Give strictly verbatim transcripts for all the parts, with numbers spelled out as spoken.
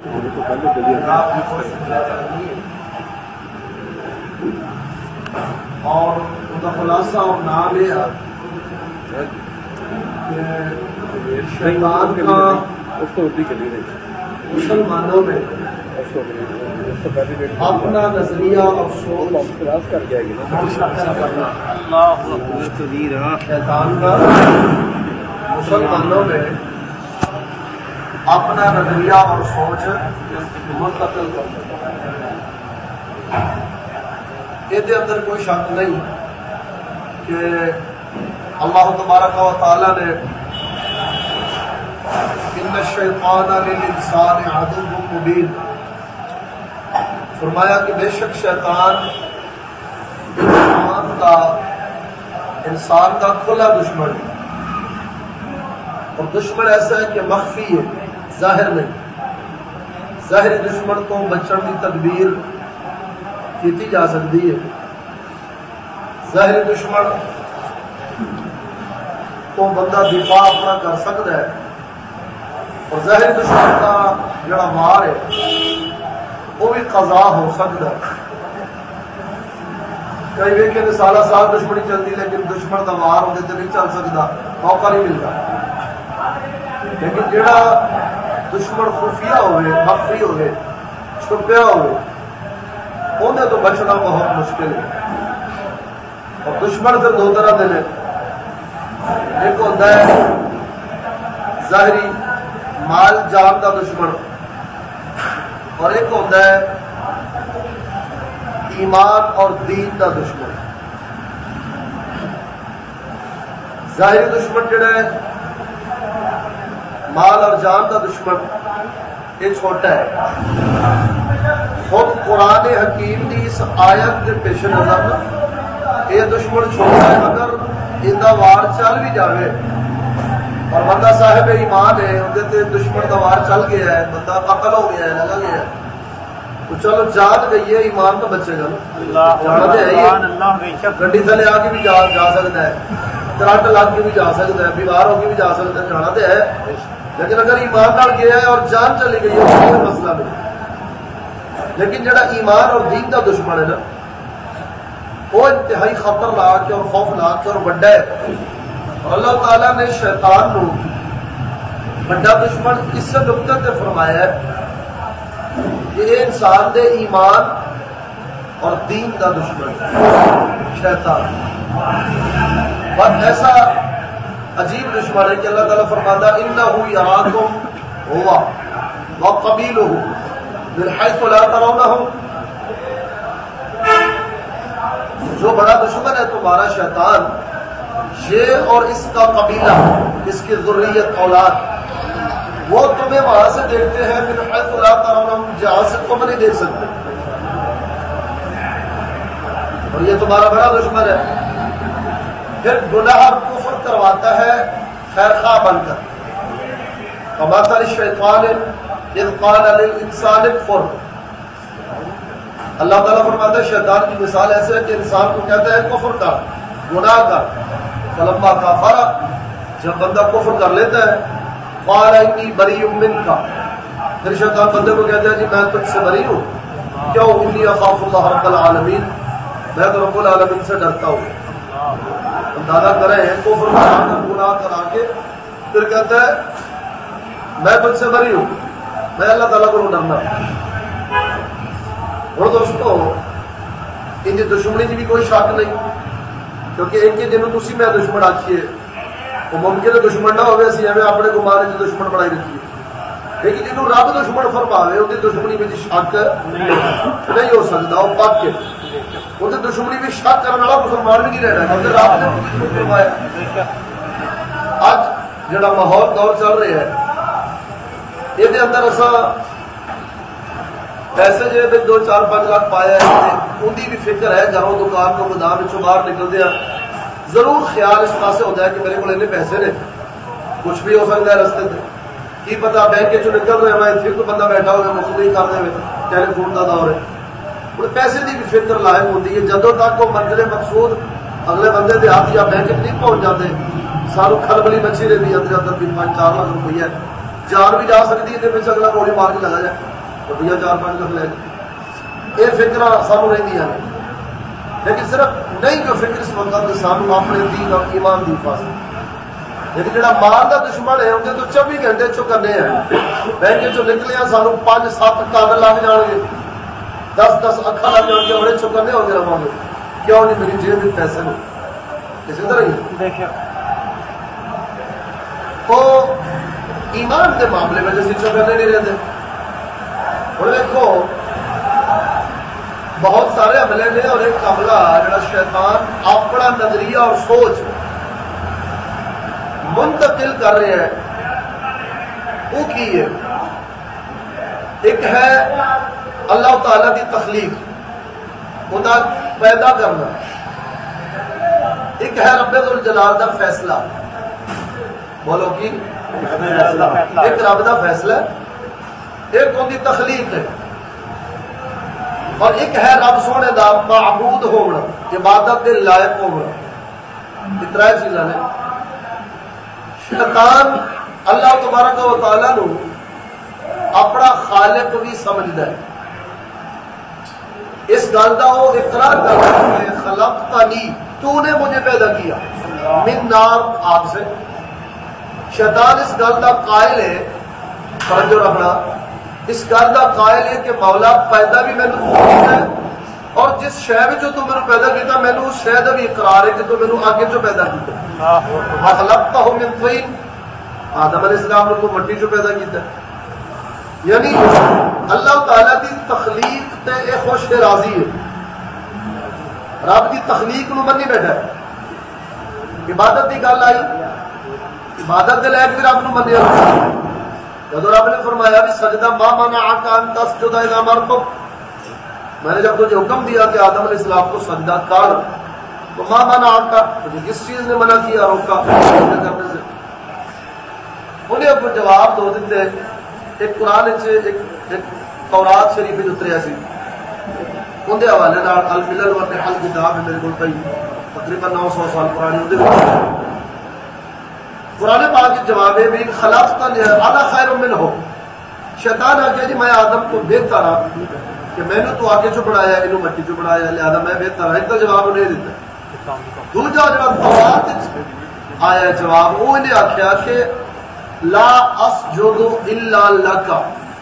اور ان کا خلاصہ اور نام یہ کہ شیطان کا مسلمانوں میں اپنا نظریہ اور سوچ شیطان کا مسلمانوں میں اپنا نظریہ اور سوچ منتقل کرتا ہے۔ یہ اندر کوئی شک نہیں کہ اللہ تبارک و تعالیٰ نے ان الشیطان للانسان عدو مبین فرمایا کہ بے شک شیطان انسان کا انسان کا کھلا دشمن ہے، اور دشمن ایسا ہے کہ مخفی ہے، ظاہر نہیں۔ ظاہری دشمن کو بچن کی تدبیر کی جا سکتی ہے، ظاہری دشمن کو بندہ دفاع اپنا کر سکتا ہے، اور ظاہری دشمن کا جڑا وار ہے وہ بھی قضا ہو سکتا ہے۔ کئی ویکھے نے سالہ سال دشمنی چلتی لیکن دشمن کا وار ہونے سے نہیں چل سکتا، موقع نہیں ملتا۔ لیکن جڑا دشمن خفیہ ہوئے، مخفی ہوئے، چھپیا ہوئے، انہیں تو بچنا بہت مشکل ہے۔ اور دشمن سے دو طرح دے ایک ہوتا ہے ظاہری مال جان کا دشمن، اور ایک ہوتا ہے ایمان اور دین کا دشمن۔ ظاہری دشمن جڑا ہے مال اور جان کا دشمن یہ چھوٹا ہے۔ خود قرآن حکیم کی اس آیت کے پیش نظر یہ دشمن چھوٹا ہے، اگر اندہ وار چل بھی جاوے اور بندہ صاحب ایمان ہے، اندھے دشمن کا وار چل گیا ہے، بندہ قتل ہو گیا ہے، لگا گیا ہے، تو چلو جان گئی ہے، ایمان تو بچے گا، جانا دے ہے، گڈی تھلے آ کے بھی جا سکتا ہے، کرنٹ لگ کے بھی جا سکتا ہے، بیمار ہو کے بھی جا سکتا ہے، جانا دے ہے۔ لیکن اگر ایمان ڈال گیا ہے اور جان چلی گئی ہے تو کوئی مسئلہ نہیں۔ لیکن جڑا ایمان اور دین کا دشمن ہے نا، وہ انتہائی خطرناک اور خوفناک اور بڑا ہے۔ اور اللہ تعالیٰ نے شیطان نو بڑا دشمن اس سے نقطے سے فرمایا ہے کہ یہ انسان دے ایمان اور دین کا دشمن شیطان، بس ایسا عجیب دشمن ہے کہ اللہ تعالیٰ فرماتا ہے انہ یراکم ہوا وقبیلہ من حیث لا ترونہم، جو بڑا دشمن ہے تمہارا شیطان، یہ اور اس کا قبیلہ، اس کی ذریت اولاد، وہ تمہیں وہاں سے دیکھتے ہیں من حیث لا ترونہم، جہاں سے تم نہیں دیکھ سکتے، اور یہ تمہارا بڑا دشمن ہے۔ پھر گناہ اور کفر کرواتا ہے خیر خواہ بن کر۔ ومثل الشیطان اذ قال للانسان اکفر، اللہ تعالیٰ فرماتا ہے شیطان کی مثال ایسے ہے کہ انسان کو کہتا ہے کفر کر، گناہ کر، فلما کفر، جب بندہ کفر کر لیتا ہے، قال انی بریء منک، پھر شیطان بندے کو کہتا ہے جی میں تجھ سے بری ہوں، کیوں؟ انی اخاف اللہ رب العالمین، میں تو رب العالمین سے ڈرتا ہوں۔ اندازہ کریں کفر کر گناہ کرا کے پھر کہتا ہے میں تجھ سے بری ہوں، میں اللہ تعالیٰ کو ڈرنا۔ اور دوستو ان کی دشمنی کی بھی کوئی شک نہیں، کیونکہ ایک کے جنہوں تسی میں دشمن آکھیے وہ ممکن ہے دشمن نہ ہوئے، اسی ہمیں اپنے گمانے کی دشمن بنائی رکھیے، لیکن جنہوں رب دشمن فرماوے ان کی دشمنی میں شک نہیں ہو سکتا، وہ پاک کے ان کی دشمنی میں شک کرنے والا مسلمان بھی نہیں رہنا، کیونکہ رب نے فرمایا۔ آج جڑا ماحول دور چل رہے ہے یہ اندر ایسا پیسے جو دو چار پانچ لاکھ پایا ہے، ان کی بھی فکر ہے، گھروں دکان کو گودام چوں باہر نکلتے ہیں ضرور خیال اس پاسے ہوتا ہے کہ میرے کو اتنے پیسے نے، کچھ بھی ہو سکتا ہے رستے سے، کی پتا بینک چوں نکل رہے ہیں پھر تو بندہ بیٹھا ہوگا مصروف کر دے، ٹیلی فون کا دور ہے، پیسے کی بھی فکر لاحق ہوتی ہے۔ جدوں تک وہ منزل مقصود اگلے بندے کے ہاتھ یا بینک نہیں پہنچ جاتے، سانو کھلبلی مچھی رہتی ہے اندر اندر بھی پانچ چار لاکھ روپیہ جان بھی جا سکتی ہے، اگلا گولی مار کے لگا جائے، روپیہ چار پانچ لکھ لے گا، یہ فکر سانو رہدیاں نے، لیکن صرف نہیں جو فکر اس وقت سانو اپنے دین اور ایمان دی حفاظت، لیکن جڑا مال دا دشمن ہے اندر تو چوبی گھنٹے چو کرنے ہیں، بینک چو نکلے ہیں سانو پانچ سات کان لگ جان گے، دس دس اکھا لگ جان گے، بڑے چو کرنے ہو گے رہا گے، کیوں نہیں میری جیب میں پیسے نہیں اسی طرح ہی تو ایمان کے معاملے میں جیسے چو کرنے نہیں رہتے۔ اور دیکھو بہت سارے عملے نے، اور ایک عملہ جڑا شیطان اپنا نظریہ اور سوچ منتقل کر رہے ہیں وہ کی ہے، ایک ہے اللہ تعالیٰ کی تخلیق، خدا پیدا کرنا، ایک ہے رب ذوالجلال کا فیصلہ، بولو کی ایک رب کا فیصلہ، ایک ان کی تخلیق ہے، اور ایک ہے رب سونے دا معبود ہونا، عبادت کے لائق ہونا، اتنا چیزاں نے۔ شیطان اللہ تبارک و تعالیٰ نو اپنا خالق بھی سمجھدا ہے، اس گل کا وہ اقرار کرتا ہے کہ خلقتنی، تو نے مجھے پیدا کیا، من نار، آگ سے۔ شیطان اس گل کا قائل ہے، توجہ رکھنا، اس گل کا قائل ہے کہ مولا پیدا بھی مینوں تو کیتا ہے، اور جس شے وچوں تو مینوں پیدا کیتا مینوں اس شے دا بھی اقرار ہے کہ تو مینوں آگے چوں پیدا کیتا۔ خلقتہ من طین، آدم علیہ السلام نے تو مٹی چوں پیدا کیتا ہے، یعنی اللہ تعالیٰ کی تخلیق تے اے خوش راضی ہے، رب کی تخلیق نو منی بیٹھا ہے۔ عبادت کی گل آئی، عبادت دے لائق بھی رب نو منیا، جب رب نے فرمایا بھی سجدہ ما منعک ان تسجد اذا امرتک، میں نے جب تجھے حکم دیا کہ آدم علیہ السلام کو سجدہ کر، تو ما منعک، تجھے کس چیز نے منع کیا، روکا کرنے سے؟ انہیں اپنے جواب دو دیتے، ایک قرآن سے ایک ایک تورات شریف اتریا سی، اندے حوالے نال الملل والنحل کتاب ہے میرے کو پئی، تقریباً نو سو سال پرانی، اندے قرآن پاک کے جواب ہے بھی خلقتنی انا خیر منہ، شیطان آ گیا جی میں آدم کو بہتر ہاں کہ میں نے تو آگے چو بڑھایا، انہوں مٹی چو بڑھایا، لہذا میں بہتر ہاں، اتنا جواب انہیں دیتا۔ دوجا جواب تورات آیا جواب، وہ انہیں آخیا کہ لا اسجد الا لک،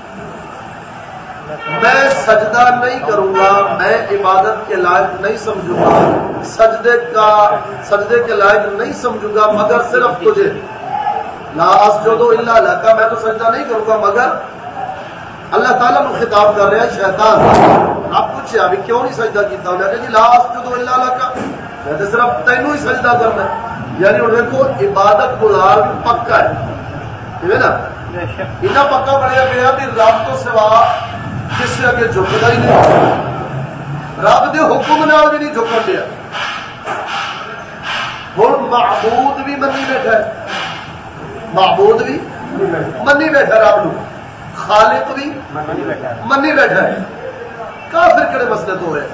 میں سجدہ نہیں کروں گا، میں عبادت کے لائق نہیں سمجھوں گا، سجدے کا سجدے کے لائق نہیں سمجھوں گا مگر صرف تجھے، لا اسجد الا لک، میں تو سجدہ نہیں کروں گا مگر، اللہ تعالیٰ نے خطاب کر رہے ہیں شیطان، آپ پوچھے ابھی کیوں نہیں سجدہ کیتا، انہوں نے کہا جی لا اسجد الا لک، میں تو صرف تینوں ہی سجدہ کرنا ہے، یعنی انہوں نے کو عبادت گزار پکا ہے، نا اتنا پکا بنیا گیا بھی رب تو سوا کس سے اگے جھکتا ہی نہیں، رب دے حکم نال بھی نہیں جھکن دیا، ہوں معبود بھی منی بیٹھا ہے، معبود بھی منی بیٹھا رب نو، خالق بھی منی بیٹھا ہے، کافر کڑے مسئلے تو رہے۔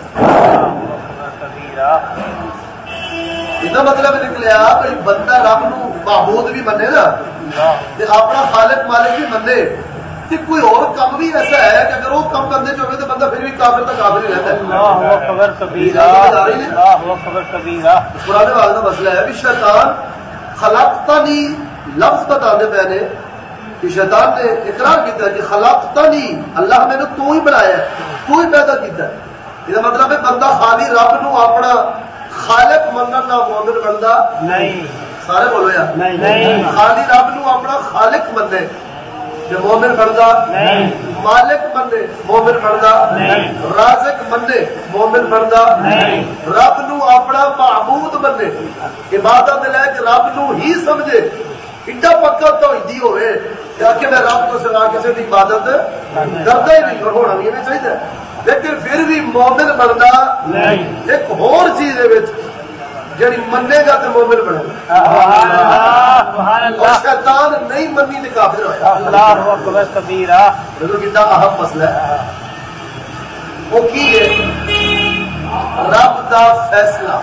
اتنا مطلب نکلیا بھائی بندہ رب نو معبود بھی منے نا، اپنا خالق مالک بھی منے، کہ کوئی اور کم بھی ایسا ہے کہ اگر وہ کم کرنے چاہے تو بندہ پھر بھی کافر تک کافر ہی رہتا ہے۔ اللہ اکبر کبیرہ، اللہ اکبر کبیرہ۔ قرآن والا مسئلہ ہے بھی شیطان خلقتنی لفظ بتا دے، میں نے کہ شیطان نے اقرار کیتا ہے کہ خلقتنی، اللہ میں نے تو ہی بنایا ہے، تو ہی پیدا کیتا ہے، یہ مطلب ہے بندہ خالی رب نو اپنا خالق منن دا مومن بندہ نہیں، سارے بولو یار نہیں، خالی رب نو اپنا خالق منے جو مومن بندہ نہیں، مالک منے مومن بندہ نہیں، رازق منے مومن بندہ نہیں، رب نو اپنا معبود منے، عبادت لے کے رب نو ہی سمجھے، ایڈا پکا توحیدی ہوئے کہ میں رب کو سوا کسی کی عبادت کرتا ہی نہیں، اور ہونا بھی نہیں چاہیے، لیکن پھر بھی مومن بندہ ایک اور چیز ہے جڑی منے گا تو مومن بنے گا، اور شیطان نہیں منی تو کافر ہویا۔ اللہ اکبر کبیرہ۔ دیکھو کتنا اہم مسئلہ ہے، وہ کی ہے رب دا فیصلہ،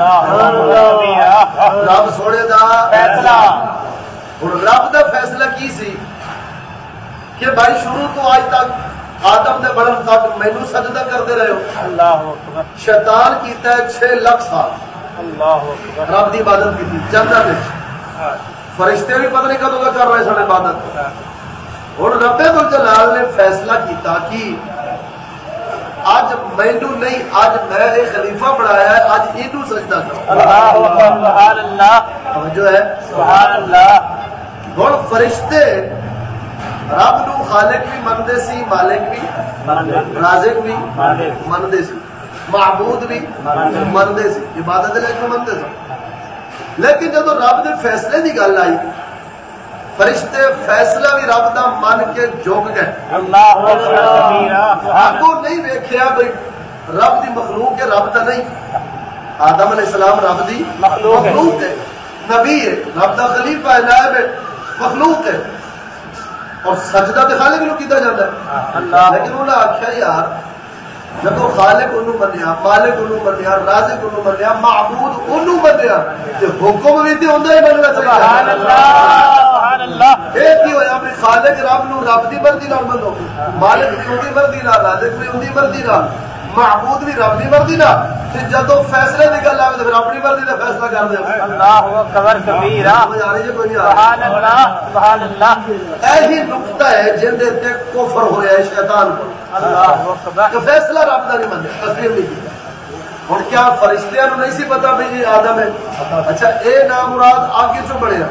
رب سونے دا فیصلہ۔ اور رب دا فیصلہ کی سی کہ بھائی شروع تو آج تک آدم نے بڑھن تک مینوں سجدہ کرتے رہے ہو. اللہ اکبر. شیطان کیتا ہے چھ لاکھ سال اللہ اکبر. رب دی عبادت کی جنت وچ. فرشتے بھی پتہ نہیں کدوں کا کر رہے سن عبادت. ہن رب ذوالجلال نے فیصلہ کیتا کہ آج مینوں نہیں، آج میں ایک خلیفہ بنایا ہے، آج اینوں سجدہ کرو. اللہ اکبر. سبحان اللہ. جو ہے سبحان اللہ. ہن فرشتے رب نو خالق بھی مندے سی، مالک بھی، رازق بھی مندے سی، معبود بھی مندے سی، عبادت لے کے مندے سی. لیکن جب رب دے فیصلے دی گل آئی، فرشتے فیصلہ بھی رب دا من کے جھک گئے. اللہ اکبر. آگو نہیں ویکھیا بھئی رب دی مخلوق ہے، رب دا نہیں. آدم علیہ السلام رب دی مخلوق ہے، نبی ہے، رب دا خلیفہ ہے، نائب ہے، مخلوق ہے. اور سجدہ تے خالق نو کیتا جاتا ہے. لیکن انہوں نے آکھیا یار جب خالق انہوں منیا، مالک انہوں منیا، رازق انہوں منیا، معبود انہوں منیا، تے حکم بھی تے ہوندا ہی بننا چاہیے. سبحان اللہ. سبحان اللہ. اے کی ہویا بھی خالق رب نو رب دی مرضی نال منو، مالک بھی اودی مرضی نال، رازق بھی اودی مرضی نال، معبود بھی رب دی مرضی نال. تے جدوں فیصلے دی گل آوے تے پھر اپنی مرضی دا فیصلہ کر دے. اللہ اکبر کبیرہ. سبحان اللہ. سبحان اللہ. ایہی نقطہ ہے جن دے تے کفر ہویا ہے شیطان کو. اللہ اکبر. کہ فیصلہ رب دا نہیں منیا، تسلیم نہیں کیتا. ہن کیا فرشتیاں نو نہیں سی پتا بھی یہ آدم ہے؟ اچھا اے نام مراد آگے چوں بڑھیا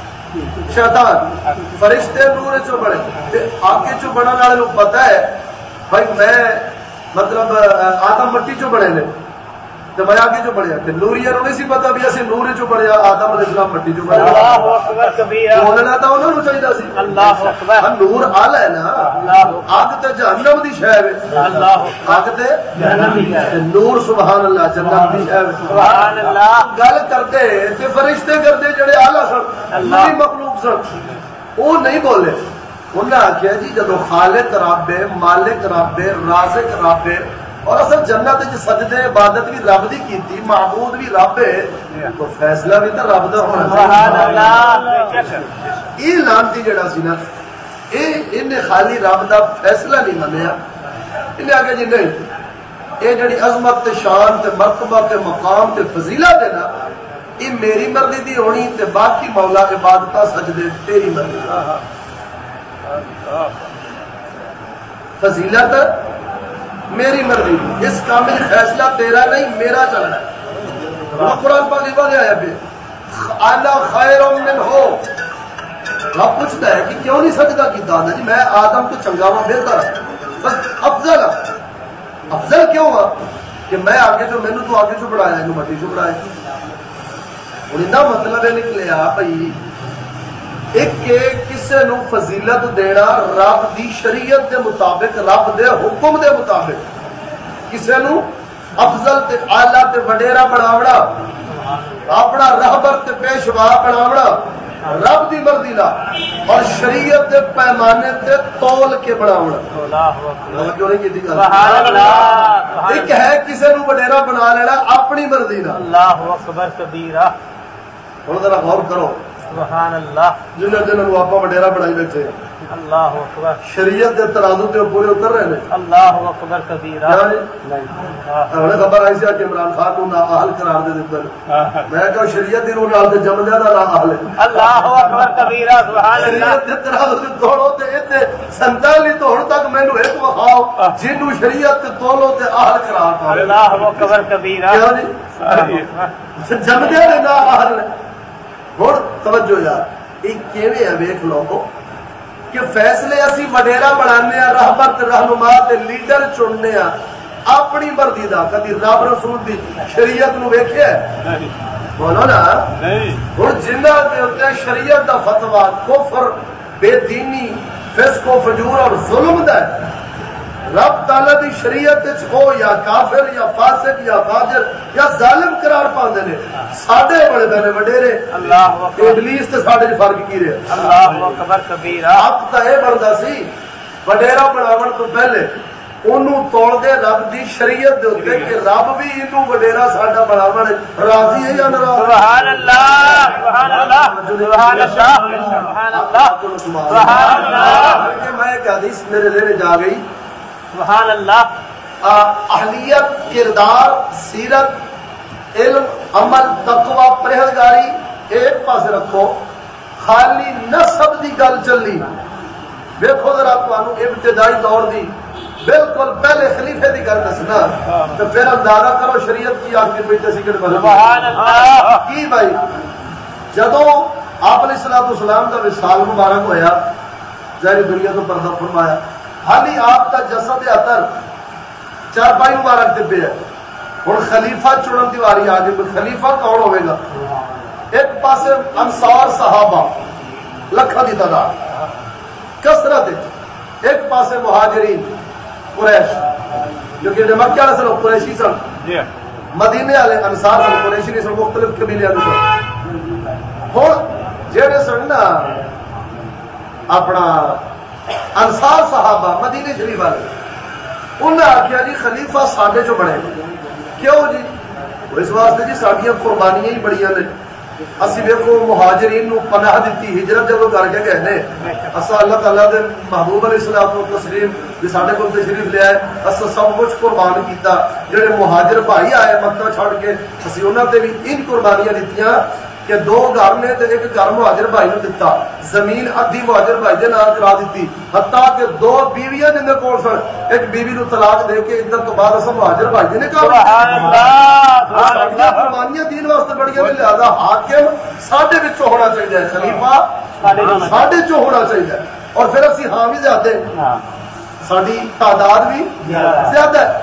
شیطان، فرشتے نور چوں بڑھے تے آگے چوں بڑھن والے نو پتہ ہے بھائی میں مطلب آدم مٹی چوں بڑھے نے تے میں آگے چوں بڑھیا. تے نوریاں نو نہیں سی پتا بھی اسی نور چوں بڑھیا، آدم علیہ السلام مٹی چوں بڑھیا. اللہ اکبر کبیرہ. بولنا تا انہاں نو چاہیدا سی. اللہ اکبر. نور آلہ ہے نا، آگ تے جہنم دی شے ہے. اللہ آگ تے جہنم دی شے. نور سبحان اللہ جنت دی شے. سبحان اللہ. گل کرتے تے فرشتے کرتے جڑے آلہ سن، پوری مخلوق سن، وہ نہیں بولے. انہوں نے آخیا جی جدو خالق رب ہے، مالک رب ہے، رازق رب ہے، اور اصل جنت وچ سجدے عبادت بھی رب دی کیتی، معبود بھی رب ہے، تو فیصلہ بھی تو رب دا ہونا سبحان اللہ. چاہیے. یہ لانتی جڑا سی نا، یہ انہیں خالی رب دا فیصلہ نہیں منیا، انہیں آگے جی نہیں یہ جڑی عظمت تے شان تے مرتبہ تے مقام تے فضیلت ہے نا، یہ میری مرضی دی ہونی تے باقی مولا عبادتہ سجدے تیری مرضی دی. فضیلت میری مرضی، اس کام میں فیصلہ تیرا نہیں میرا چلنا ہے. قرآن پاک یہ آیا پہ انا خیر من ہو. رب پوچھتا ہے کہ کیوں نہیں سجدہ کیتا؟ جی میں آدم تو چنگا ہوا بہتر بس افضل افضل کیوں ہوا کہ میں آگے جو مینوں تو آگے جو بڑھایا ہے مٹی جو بڑھایا. ہوں یہ مطلب ہے نکلیا بھائی ایک کہ کسے نو فضیلت دینا رب دی شریعت دے مطابق، رب دے حکم دے مطابق، کسے نو افضل تے اعلیٰ تے وڈیرا بناونا، اپنا رہبر تے پیشوا بناونا رب دی مرضی نال اور شریعت دے پیمانے تے تول کے بناونا. جو نہیں کیتی گل. ایک ہے کسے نو وڈیرا بنا لینا اپنی مرضی نال. اللہ اکبر کبیرہ. ہن ذرا غور کرو سبحان اللہ. جنہاں جنہاں آپ وڈیرا بنائی بیٹھے اللہ اکبر. شریعت دے ترازو تے پورے اتر رہے ہیں. اللہ اکبر کبیرہ. ہمیں خبر آئی سی کہ عمران خان کو نااہل قرار دے دیتا. میں کہا شریعت دی روح نال تے جم جانا نااہل ہے. اللہ اکبر کبیرہ. سبحان اللہ. شریعت دے ترازو تے توڑو تے ایتھے سنتالی تو ہن تک مینوں ایک وکھاؤ جنوں شریعت تے تولو تے اہل قرار پاؤ. اللہ اکبر کبیرہ. کیوں جم جانا نااہل ہے. ہن توجہ یار یہ کیویں ہے ویکھ لو کہ فیصلے اسی وڈیرا بنانے ہیں، رہبر تے رہنما تے لیڈر چننے ہیں اپنی مرضی دا. کدی رب رسول دی شریعت نو ویکھیا بولو نا. ہن جنہاں دے اوتے شریعت دا فتوی کفر، بے دینی، فسق و فجور اور ظلم دا ہے، رب تعالی دی شریعت وچ ہو یا کافر یا فاسق یا فاجر یا ظالم قرار پاندے نے، ساڈے بڑے بڑے وڈیرے اللہ اکبر ابلیس تے ساڈے وچ فرق کی رہیا. اللہ اکبر کبیرہ. حق تا اے بندا سی وڈیرا بناون تو پہلے اونوں توڑ دے رب دی شریعت دے اوتے کہ رب بھی اینوں وڈیرا ساڈا بناون راضی ہے یا ناراض. سبحان اللہ. سبحان اللہ. سبحان اللہ. سبحان اللہ. سبحان اللہ. کہ میں ایک حدیث میرے ذہن جا گئی سبحان اللہ. اہلیت, کردار, سیرت, علم, عمل, تقوی, پرہیزگاری ایک پاس رکھو, خالی نسب دی گل چلی. دیکھو ذرا تمہوں ابتدائی دور دی بالکل پہلے خلیفے دی گل دسنا تو پھر اندازہ کرو شریعت کی آخری پہ سکڑ بن کی بھائی. جدوں آپ علیہ الصلوۃ والسلام کا وصال مبارک ہویا, ظاہری دنیا تو پردہ فرمایا, حالی آپ کا جسد اطہر چار پائی مبارک دبے ہے. ہوں خلیفہ چنن دی واری آ گئی. خلیفہ کون ہوئے گا؟ ایک پاسے انصار صحابہ لکھاں دی تعداد کثرت, ایک پاسے مہاجرین قریش جو کہ مکہ والے سن قریشی سن, مدینے والے انصار سن, قریشی نہیں سن, مختلف قبیلے والے سن. ہوں جہے سن نا اپنا انصار صحابہ مدینے شریف والے, انہیں آخیا جی خلیفہ ساڈے چو بنے. کیوں جی؟ اس واسطے جی ساڈیاں قربانیاں ہی بڑیاں نے. اسی ویکھو مہاجرین نو پناہ دیتی, ہجرت جدوں کر کے گئے نے, اسا اللہ تعالیٰ دے محبوب علیہ الصلوۃ والتسلیم بھی ساڈے کول تشریف لے آئے, اسا سب کچھ قربان کیتا. جڑے مہاجر بھائی آئے مکہ چھڑ کے, اسی انہاں تے بھی ان قربانیاں دتیاں کہ دو گھر نے تے ایک گھر مہاجر بھائی نو دتا, زمین ادھی مہاجر بھائی دے نام کرا دیتی, حتیٰ کہ دو بیویاں جن دے کول سن, ایک بیوی نو طلاق دے کے ادھر تو بعد اسا مہاجر بھائی دے نے کہا سبحان اللہ. ساڈیاں قربانیاں دین واسطے بڑیاں نے, لہذا حاکم ساڈے وچوں ہونا چاہیے, خلیفہ ساڈے چوں ہونا چاہیے. اور پھر اسی ہاں بھی زیادہ, ساڈی تعداد بھی زیادہ ہے.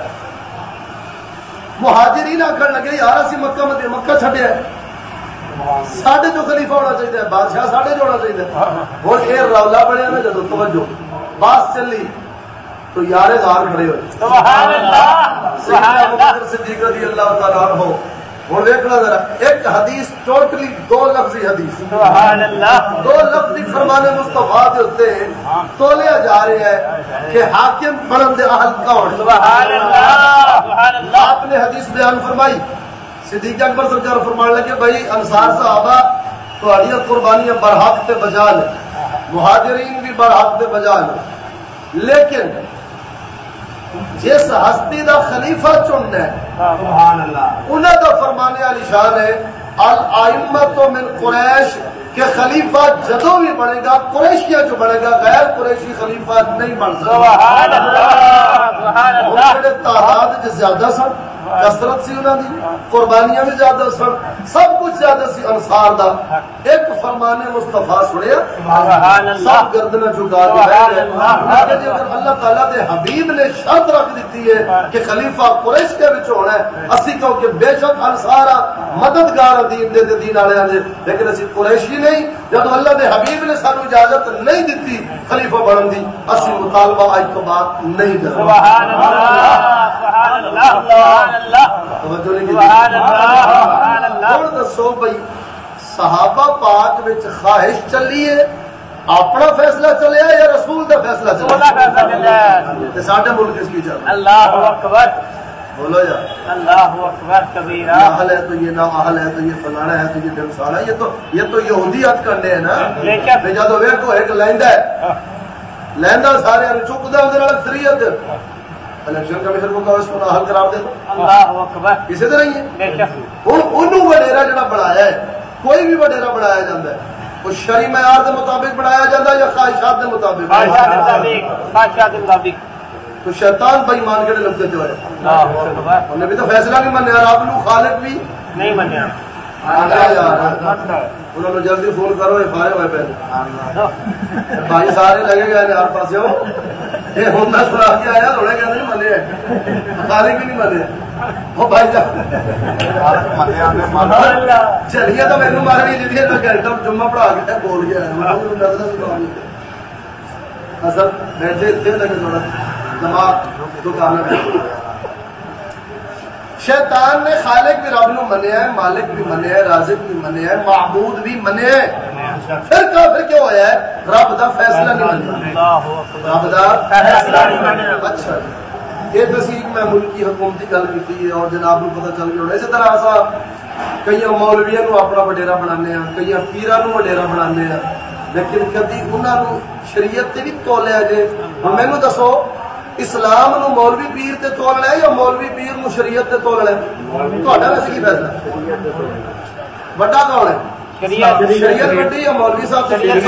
مہاجرین آکھن لگے یار اسی مکہ مدینہ مکہ چھڈیا ہے, ساڈے جو خلیفہ ہونا چاہیے, بادشاہ ساڈے جو ہونا چاہیے. اور یہ رولا بنیا نا جدو توجہ بات چلی تو یارے غار کھڑے ہوئے. سبحان اللہ. سبحان اللہ. صدیق رضی اللہ تعالیٰ عنہ. اور دیکھنا ذرا ایک حدیث ٹوٹلی دو لفظی حدیث, سبحان اللہ, دو لفظی فرمان مصطفیٰ دے ہوتے تولیا جا رہے ہیں کہ حاکم بنن دے اہل کون. سبحان اللہ. سبحان اللہ. آپ نے حدیث بیان فرمائی, صدیق اکبر سرکار فرمان لگے بھائی انصار صحابہ تہاڈیاں قربانیاں برحق تے بجا لے, مہاجرین بھی برحق تے بجا لے, لیکن جس ہستی دا خلیفہ چننا ہے سبحان اللہ, انہاں دا فرمانے والی شان ہے الائمۃ من قریش, کہ خلیفہ جدوں بھی بنے گا قریشیاں جو بنے گا, غیر قریشی خلیفہ نہیں بن سکتا. سبحان اللہ. سبحان اللہ. جڑے تعداد زیادہ سن, کثرت سی انہاں دی, قربانیاں بھی زیادہ سن, سب کچھ زیادہ سی انصار دا. ایک فرمان مصطفیٰ سنیا, سبحان اللہ, سب گردناں جھکا کے بیٹھ گئے. لیکن اگر اللہ تعالیٰ دے حبیب نے شرط رکھ دیتی ہے کہ خلیفہ قریش کے وچ ہونا ہے, اسی کہو کہ بے شک انصار مددگار دین دے دین والے دے, لیکن اسی قریشی نہیں. جب اللہ دے حبیب نے سانو اجازت نہیں دیتی خلیفہ بنن دی, اسی مطالبہ اج تو بات نہیں کرنا. سبحان اللہ. سبحان اللہ. سبحان اللہ. توجہ نہیں کی. سبحان اللہ. سبحان اللہ. ہن دسو بھائی صحابہ پاک وچ خواہش چلی ہے, اپنا فیصلہ چلیا یا رسول دا فیصلہ اللہ چلیا؟ کا فضل. تے ساڈے ملک اس کی چل اللہ اکبر. بولو یا اللہ اکبر کبیرہ. اہل ہے تو یہ نہ اہل ہے تو یہ فلانا ہے تو یہ ڈمسالا, یہ تو یہ تو یہودیت کرنے ہیں نا. لیکن جدو ویکھو ایک لیندا ہے, لیندا سارے چکدا اودے نال اکثریت, الیکشن کمیشن کو کہو اس کو حل قرار دے. اللہ اکبر. اسی طرح ہی ہے. بے شک. ہن اونوں وڈیرا جڑا بنایا ہے, کوئی بھی وڈیرا بنایا جاندا ہے, وہ شرعی معیار دے مطابق بنایا جاندا ہے یا خواہشات دے مطابق؟ خواہشات کے مطابق. خواہشات کے مطابق. تو شیطان بے ایمان کیڑے لفظ تے ہوئے, اللہ اکبر. انہوں نے بھی تو فیصلہ نہیں منیا, رب نو خالق بھی نہیں منیا. انہوں نے جلدی فون کرو, یہ فارغ ہوئے پہلے بھائی سارے لگے گئے ہر پاس ہو, یہ ہوں میں سنا کے آیا تھوڑے کہتے نہیں منے, خالق بھی نہیں منے. وہ بھائی جان چلیے تو مینو مارنی جی گھنٹہ جمعہ پڑھا کے بول گیا اصل بیٹھے اتنے لگے تھوڑا دماغ دکان میں. شیطان نے خالق بھی رب نو منیا ہے, مالک بھی منیا ہے, رازق بھی منیا ہے, معبود بھی منیا ہے. پھر کافر کیوں ہویا ہے؟ رب دا فیصلہ نہیں منیا. رب دا فیصلہ نہیں منیا. اچھا یہ تصدیق میں ملکی حکومتی گل کی ہے اور جناب کو پتہ چل گیا. اسی طرح ایسا کئی مولویاں نو اپنا وڈیرا بنانے ہیں, کئی پیراں نو وڈیرا بنانے ہیں, لیکن کدی انہاں نو شریعت تے بھی تولیا جے. ہن مینوں دسو اسلام نو مولوی پیر تے تولنا ہے یا مولوی پیر نو شریعت تے تولنا ہے؟ تہاڈا ویسے کی فیصلہ ہے؟ بڑا کون ہے؟ شریعت بڑی یا مولوی صاحب؟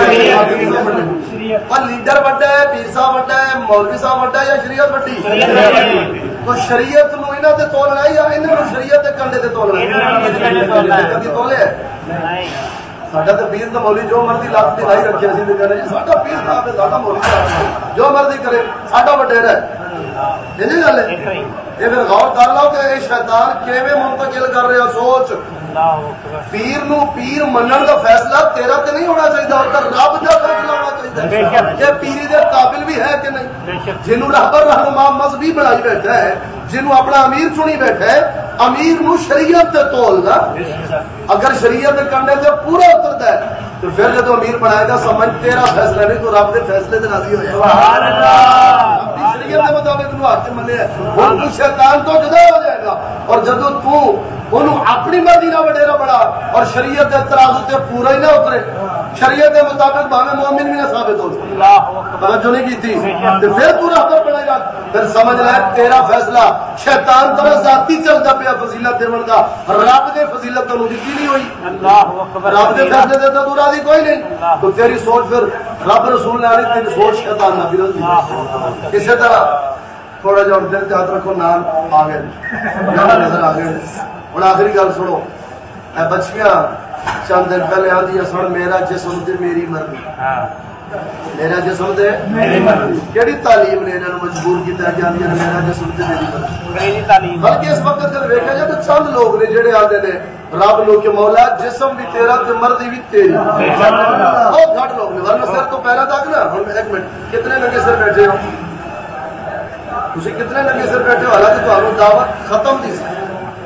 اور لیڈر بڑا ہے، پیر صاحب بڑا ہے، مولوی صاحب بڑا ہے یا شریعت بڑی؟ تو شریعت نو انہاں تے تولنا ہے یا انہاں نو شریعت دے کنڈے تے تولنا ہے؟ کبھی تولے ہے؟ ساڈا تے پیر تے مولوی جو مرضی لات دلائی رکھے اسی تے کہنے جی ساڈا پیر صاحب تے ساڈا مولوی صاحب جو مرضی کرے ساڈا وڈیرا ہے۔ یہ نہیں گل ہے؟ یہ پھر غور کر لو کہ یہ شیطان کیویں منتقل کر رہا سوچ۔ پیر نو پیر منن دا فیصلہ تیرا تے نہیں ہونا چاہیے، اور رب دا فیصلہ ہونا چاہیے کہ پیری دے قابل بھی ہے کہ نہیں۔ جنوں رہبر رہنما مذہبی بنائی بیٹھا ہے، جنوں اپنا امیر چنی بیٹھا ہے، امیر نو شریعت تے تولنا، اگر شریعت دے کنڈے تے پورا اتردا ہے تو پھر جدو امیر بنائے گا سمجھ تیرا فیصلہ نہیں تو رب دے فیصلے تے راضی ہو جائے۔ سبحان اللہ۔ اپنی شریعت دے مطابق نو حق منے ہن تو شیطان تو جدا ہو جائے گا، اور جدو تو انہوں اپنی مرضی نہ وڈیرا بڑا اور شریعت دے ترازو تے پورا ہی نہ اترے، شریعت دے مطابق بھاوے مومن بھی نہ ثابت ہو، توجہ نہیں کی تھی، تو پھر تو رہبر بنے گا، پھر سمجھ لے تیرا فیصلہ شیطان طرح ذاتی چلتا پیا فضیلت دیون دا، رب دے فضیلت تو دتی نہیں ہوئی، رب دے فیصلے تے تو راضی کوئی نہیں، تو تیری سوچ پھر رب رسول نے آلی تیری سوچ شیطان نہ بھی۔ اسی طرح تھوڑا جا دل یاد رکھو نام آ گئے نظر آ گئے۔ ہوں آخری گل سنو، اے بچیاں چند دن پہلے آدھی سن میرا جسم تے میری مرضی، میرا جسم تے کیڑی تعلیم نے انہوں نے مجبور کیا کہ آدھی میرا جسم تے میری مرضی؟ بلکہ اس وقت جب دیکھا جائے تو چند لوگ نے جڑے آتے نے رب لو کہ مولا جسم بھی تیرا تے مرضی بھی تیری، بہت گھٹ لوگ نے، ورنہ سر تو پہلا تک نا۔ ایک منٹ، کتنے لگے سر بیٹھے ہو تسی؟ کتنے لگے سر بیٹھے ہو؟ حالانکہ تمہوں دعوت ختم نہیں سی،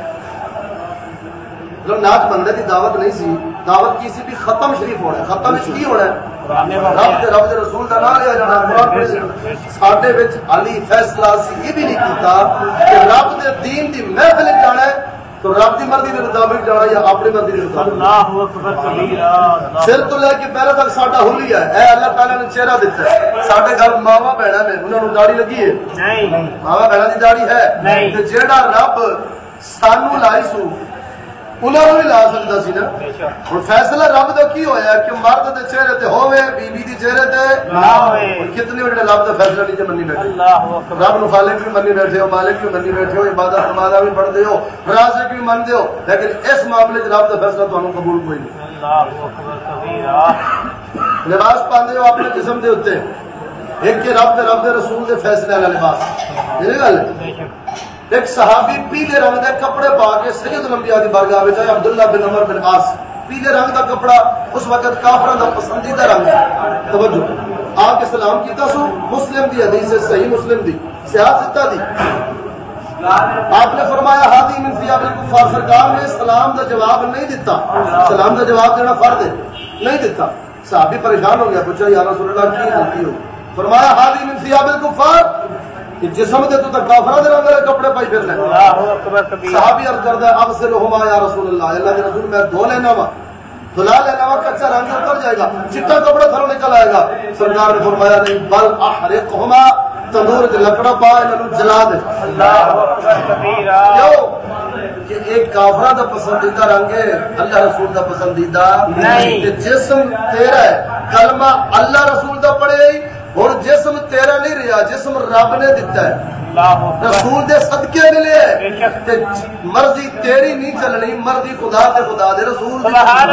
ناچ بندے کی دعوت نہیں سی، دعوت کی سی بھی ختم شریف ہونا ہے۔ ختم اس کی ہونا ہے رب دے رب دے رسول دا نام لیا جانا، قرآن پڑھے ساڈے وچ علی فیصلہ سی یہ بھی نہیں کیتا کہ رب دے دین دی محفل جانا ہے تو رب دی مرضی دے مطابق جانا یا اپنی مرضی دے مطابق۔ اللہ اکبر کبیرہ۔ سر تو لے کے پیروں تک ساڈا حلیہ ہے، اے اللہ تعالی نے چہرہ دیتا ہے۔ ساڈے گھر ماواں بہناں نے انہاں نوں داڑھی لگی ہے؟ نہیں، ماواں بہناں دی داڑھی ہے تے جیڑا رب سانو لائی سو انہوں نے بھی لا سکتا سی نا۔ اور فیصلہ رب دا کی ہویا کہ مرد دے چہرے تے ہوئے، بی بی دی چہرے تے نہ ہوئے۔ کتنے بڑے رب دا فیصلہ نہیں منی بیٹھے، رب نو خالق بھی منی بیٹھے ہو، مالک بھی منی بیٹھے ہو، عبادت نمازاں بھی پڑھتے ہو، رازق بھی منتے ہو، لیکن اس معاملے رب دا فیصلہ تانوں قبول کوئی نہیں۔ لباس پاندے ہو اپنے جسم دے اوتے، ایک کہ رب دے رب دے رسول دے فیصلے والا لباس، یہ گل ہے۔ ایک صحابی پیلے رنگ دے کپڑے پا کے سید الانبیاء دی بارگاہ وچ آیا، عبداللہ بن عمر بن عاص، پیلے رنگ دا کپڑا اس وقت کافراں دا پسندیدہ رنگ ہے۔ توجہ، آپ سلام کیتا سو، مسلم دی حدیث ہے، صحیح مسلم دی سیاستہ دی، آپ نے فرمایا ہادی من ثیاب الکفار، سرکار نے سلام دا جواب نہیں دیتا، سلام دا جواب دینا فرض ہے، نہیں دیتا۔ صحابی پریشان ہو گیا، پوچھا یا رسول اللہ کی غلطی ہو؟ فرمایا ہادی من ثیاب الکفار، کہ جسم دے تو تک کافرہ دے رنگ دے کپڑے پائی پھرنا ہے۔ صحابی عرض کردا ہے اغسلہما یا رسول اللہ، اللہ کے رسول میں دھو لینا وا، دھلا لینا وا، کچا رنگ اتر جائے گا، چٹا کپڑا تھرو نکل آئے گا۔ سرکار نے فرمایا نہیں، بل احرقہما، تندور تے لکڑا پا انہاں نوں جلا دے۔ اللہ اکبر کبیرہ۔ کیوں کہ ایک کافرہ دا پسندیدہ رنگ ہے، اللہ رسول دا پسندیدہ نہیں۔ کہ جسم تیرا ہے، کلمہ اللہ رسول دا پڑھے اور جسم تیرا نہیں رہا، جسم رب نے دیتا ہے، رسول دے صدقے ملے ہے، مرضی تیری نہیں چلنی، مرضی خدا تے خدا دے رسول دی۔ سبحان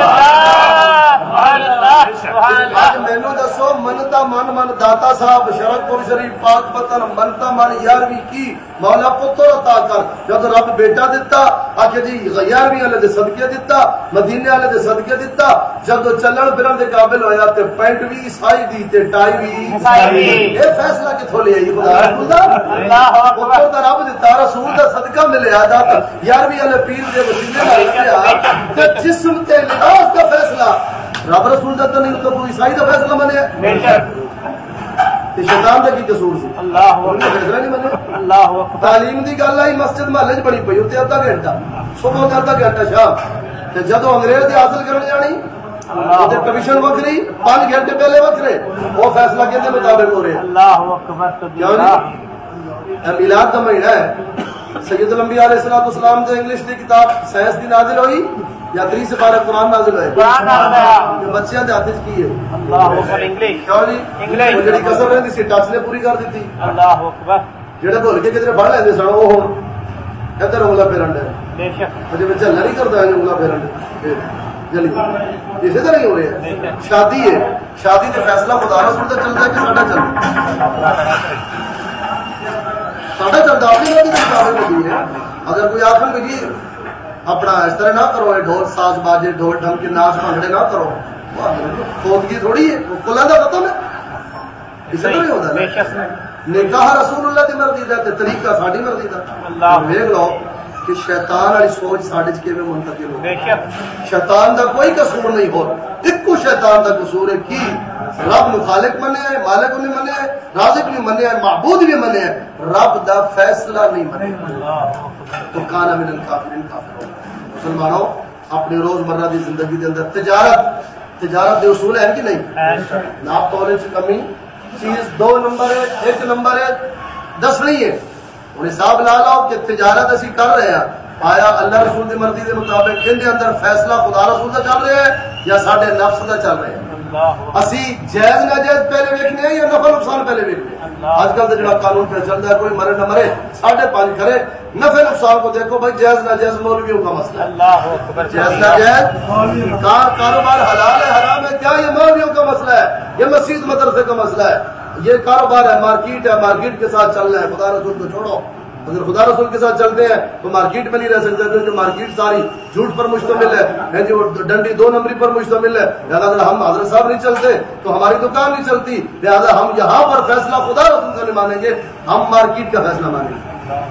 اللہ، سبحان اللہ۔ مینوں دسو منتا من من داتا صاحب شرک پور شریف پاک پتن منتا من یارویں کی مولا پتر عطا کر، جب رب بیٹا دیتا آکھے جی یارویں والے دے صدقے دیتا، مدینے والے دے صدقے دیتا، جب چلن پھرن دے قابل ہویا تے پینٹ بھی عیسائی دی تے ٹائی بھی عیسائی۔ یہ فیصلہ کتھوں لے آئی خدا رسول دا؟ اللہ پتر دا رب دیتا، رسول دا صدقہ ملے آدھا یارویں والے پیر دے وسیلے نال کیا تے جسم تے لباس دا فیصلہ رب رسول دا تو نہیں، تو عیسائی دا فیصلہ منے شیطان دا کی قصور سی؟ اللہ فیصلہ نہیں منے۔ اللہ تعلیم دی گل آئی مسجد محلے چ بڑی پئی، اتنے ادھا گھنٹہ صبح تے ادھا گھنٹہ شام، جدو انگریز دی حاصل کرنے جانی کمیشن وکری، پانچ گھنٹے پہلے وکرے، وہ فیصلہ کہتے مطابق ہو رہے ہیں۔ اللہ اکبر، میلاد کا مہینہ ہے. سید الانبیاء علیہ الصلوۃ والسلام تو انگلش کی کتاب سائنس دی نازل ہوئی یا تری سے بارہ قرآن نازل ہوئے قرآن نازل ہویا جو بچیاں دے ہاتھ کی ہے. اللہ اکبر. انگلش کیوں جی انگلش. وہ جڑی قسم رہندی سی ٹچ نے پوری کر دیتی. اللہ اکبر. جڑے بھول کے کدھر پڑھ لیندے سن وہ ہن ادھر انگلا پھیرن دے. بے شک. مجھے بچہ نہیں کرتا ہے انگلا پھیرن دے. جلی اسی طرح ہی ہو رہے ہیں. شادی ہے, شادی تے فیصلہ خدا رسول دا چلدا ہے کہ ساڈا چلدا ہے؟ ساڈا چلدا اپنی مرضی تے مطابق ہوتی ہے. اگر کوئی آخر کہ جی اپنا اس طرح نہ کرو, ڈھول ساز باجے ڈھول ڈھم کے ناچ بھنگڑے نہ کرو, فوتگی تھوڑی ہے, کلا دا ختم ہے. اسی طرح ہی ہوتا بے ہے. شک. نکاح رسول اللہ دی مرضی دا تے طریقہ ساڈی مرضی دا. اللہ. دیکھ لو کہ شیطان والی سوچ ساڈے چ کیویں منتقل ہو. بے شک. شیطان دا کوئی قصور نہیں ہو, ایک شیطان دا قصور ہے کی رب نو خالق منیا ہے, مالک نہیں منیا ہے, رازق نہیں منیا ہے, معبود بھی منیا ہے, رب دا فیصلہ نہیں منیا تو کانا من الکافرین کافر ہو. مسلمانوں اپنی روزمرہ دی زندگی دے اندر تجارت تجارت دے اصول ہیں کہ نہیں؟ ناپ تولے چ کمی چیز دو نمبر ہے, ایک نمبر ہے دس نہیں ہے. اور حساب لا لاؤ کہ تجارت اسی کر رہے ہیں, آیا اللہ رسول دی مرضی دے مطابق ان دے اندر فیصلہ خدا رسول دا چل رہا ہے یا ساڈے نفس دا چل رہا ہے؟ اسی جائز ناجائز پہلے ویکھنے ہیں یا نفع نقصان پہلے ویکھنے ہیں؟ آج کل تو جڑا قانون پہ چلتا ہے کوئی مرے نہ مرے ساڑھے پانچ کرے, نفع نقصان کو دیکھو بھائی جائز ناجائز مولویوں کا مسئلہ ہے. اللہ اکبر. جائز ناجائز کاروبار حلال ہے حرام ہے کیا یہ مولویوں کا مسئلہ ہے, یہ مسجد مدرسے کا مسئلہ ہے, یہ کاروبار ہے مارکیٹ ہے, مارکیٹ کے ساتھ چل رہا ہے. خدا رسول کو چھوڑو, اگر خدا رسول کے ساتھ چلتے ہیں تو مارکیٹ میں نہیں رہ سکتے کیونکہ مارکیٹ ساری جھوٹ پر مشتمل ہے جی, وہ ڈنڈی دو نمبری پر مشتمل ہے. لہٰذا اگر ہم حضرت صاحب نہیں چلتے تو ہماری دکان نہیں چلتی. لہٰذا ہم یہاں پر فیصلہ خدا رسول کا نہیں مانیں گے, ہم مارکیٹ کا فیصلہ مانیں گے.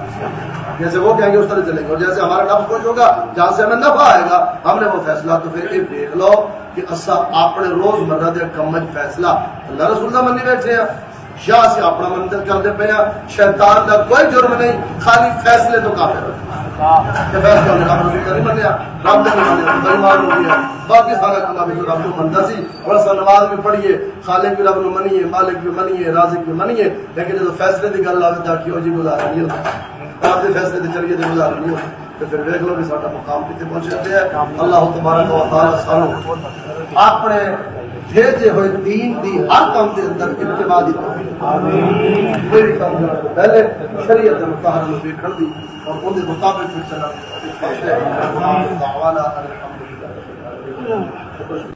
جیسے وہ کہیں گے اس طرح چلیں گے, اور جیسے ہمارا نفس خوش ہوگا جہاں سے ہمیں نفع آئے گا ہم نے وہ فیصلہ. تو پھر یہ دیکھ لو کہ اسا اپنے روز مرہ دے کمج فیصلہ اللہ رسول کا منی بیٹھے ہیں یا سے اپنا منتر کرتے پہ ہیں. شیطان کا کوئی جرم نہیں, خالی فیصلے تو کافر ہے. فیصلہ ہونے رب رسول کا نہیں منیا, رب نے نہیں منیا, بےمان ہو گیا. باقی سارا کلام بھی رب کو منتا سی, اور سا نماز بھی پڑھیے, خالق بھی رب نو منیے, مالک بھی منیے, رازق بھی منیے, لیکن جب فیصلے کی گل آگے تاکہ ہو جی گزارا نہیں ہوتا, آپ کے فیصلے کے چلیے تو گزارا نہیں ہوتا. تو پھر دیکھ لو کہ سارا مقام کتنے پہنچے ہیں. اللہ تبارک و تعالی سانو اپنے بھیجے ہوئے دین دی ہر کام کے اندر اتباع دی آمین. میری کام کرنے سے پہلے شریعت مطہرہ نو دیکھن دی اور ان کے مطابق پھر چلنا. دعوانا الحمدللہ.